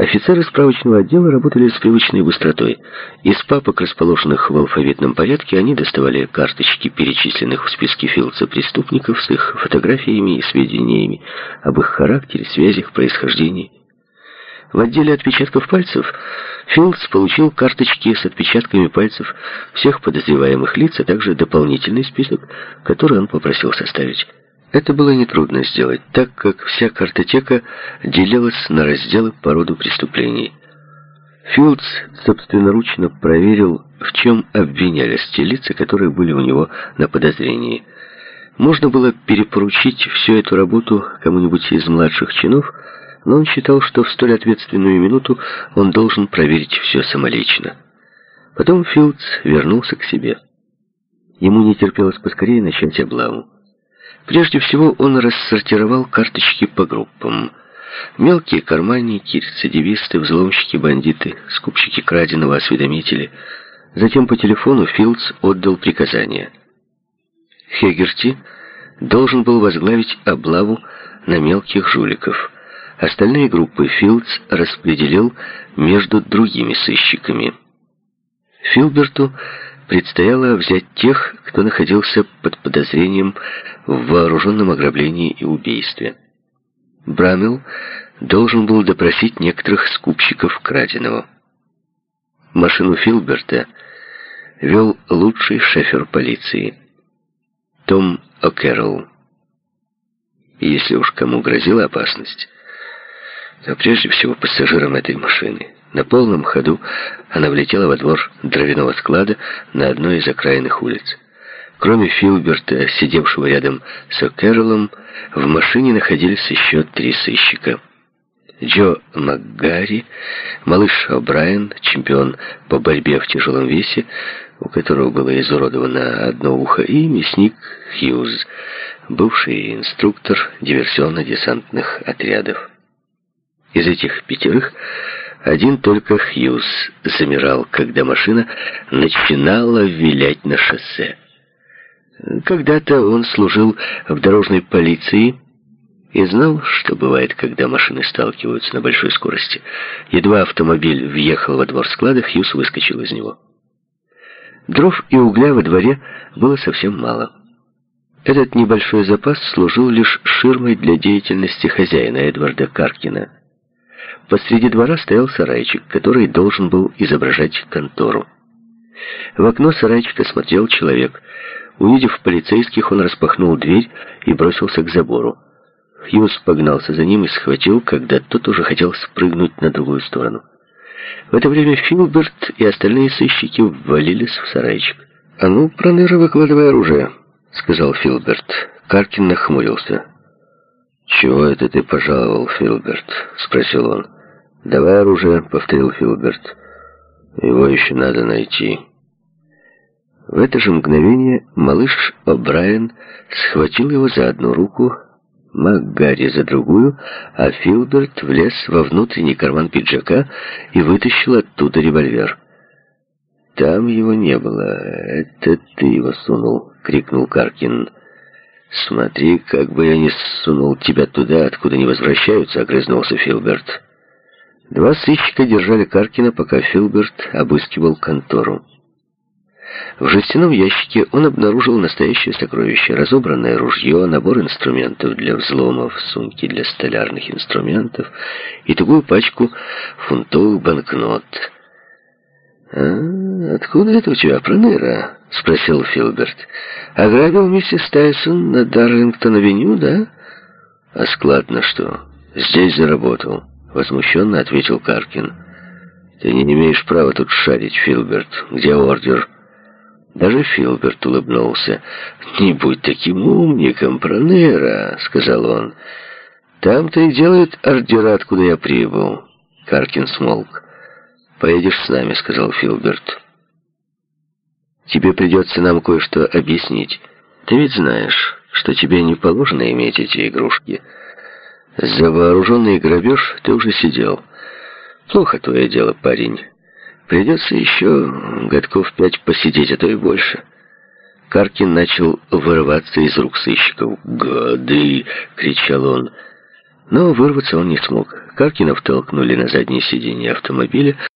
Офицеры справочного отдела работали с привычной быстротой. Из папок, расположенных в алфавитном порядке, они доставали карточки перечисленных в списке Филдса преступников с их фотографиями и сведениями об их характере, связях, происхождении. В отделе отпечатков пальцев Филдс получил карточки с отпечатками пальцев всех подозреваемых лиц, а также дополнительный список, который он попросил составить. Это было нетрудно сделать, так как вся картотека делилась на разделы по роду преступлений. Филдс собственноручно проверил, в чем обвинялись те лица, которые были у него на подозрении. Можно было перепоручить всю эту работу кому-нибудь из младших чинов, но он считал, что в столь ответственную минуту он должен проверить все самолично. Потом Филдс вернулся к себе. Ему не терпелось поскорее начать облаву. Прежде всего он рассортировал карточки по группам. Мелкие карманники, рецидивисты, взломщики, бандиты, скупщики краденого, осведомители. Затем по телефону Филдс отдал приказание. Хегерти должен был возглавить облаву на мелких жуликов. Остальные группы Филдс распределил между другими сыщиками. Филберту предстояло взять тех, кто находился под подозрением в вооруженном ограблении и убийстве. Браммел должен был допросить некоторых скупщиков краденого. Машину Филберта вел лучший шофер полиции, Том О'Керролл. Если уж кому грозила опасность, то прежде всего пассажирам этой машины. На полном ходу она влетела во двор дровяного склада на одной из окраинных улиц. Кроме Филберта, сидевшего рядом с О'Керроллом, в машине находились еще 3 сыщика. Джо МакГарри, малыш О'Брайен, чемпион по борьбе в тяжелом весе, у которого было изуродовано одно ухо, и мясник Хьюз, бывший инструктор диверсионно-десантных отрядов. Из этих 5 один только Хьюз замирал, когда машина начинала вилять на шоссе. Когда-то он служил в дорожной полиции и знал, что бывает, когда машины сталкиваются на большой скорости. Едва автомобиль въехал во двор склада, Хьюз выскочил из него. Дров и угля во дворе было совсем мало. Этот небольшой запас служил лишь ширмой для деятельности хозяина Эдварда Каркина. Посреди двора стоял сарайчик, который должен был изображать контору. В окно сарайчика смотрел человек. Увидев полицейских, он распахнул дверь и бросился к забору. Хьюз погнался за ним и схватил, когда тот уже хотел спрыгнуть на другую сторону. В это время Филберт и остальные сыщики ввалились в сарайчик. «А ну, Проныра, выкладывай оружие», — сказал Филберт. Каркин нахмурился. «Чего это ты пожаловал, Филберт?» — спросил он. «Давай оружие», — повторил Филберт. «Его еще надо найти». В это же мгновение малыш О'Брайен схватил его за одну руку, МакГарри за другую, а Филберт влез во внутренний карман пиджака и вытащил оттуда револьвер. «Там его не было. Это ты его сунул», — крикнул Каркин. «Смотри, как бы я не сунул тебя туда, откуда не возвращаются», — огрызнулся Филберт. 2 сыщика держали Каркина, пока Филберт обыскивал контору. В жестяном ящике он обнаружил настоящее сокровище: разобранное ружье, набор инструментов для взломов, сумки для столярных инструментов и тугую пачку фунтовых банкнот. «Откуда это у тебя, Проныра?» — спросил Филберт. «Ограбил миссис Тайсон на Дарлингтон-авеню, да?» «А склад на что? Здесь заработал», — возмущенно ответил Каркин. «Ты не имеешь права тут шарить, Филберт. Где ордер?» Даже Филберт улыбнулся. «Не будь таким умником, Проныра», — сказал он. «Там-то и делают ордера, откуда я прибыл». Каркин смолк. «Поедешь с нами», — сказал Филберт. «Тебе придется нам кое-что объяснить. Ты ведь знаешь, что тебе не положено иметь эти игрушки. За вооруженный грабеж ты уже сидел. Плохо твое дело, парень. Придется еще годков 5 посидеть, а то и больше». Каркин начал вырываться из рук сыщиков. «Гады!» — кричал он. Но вырваться он не смог. Каркина втолкнули на заднее сиденье автомобиля,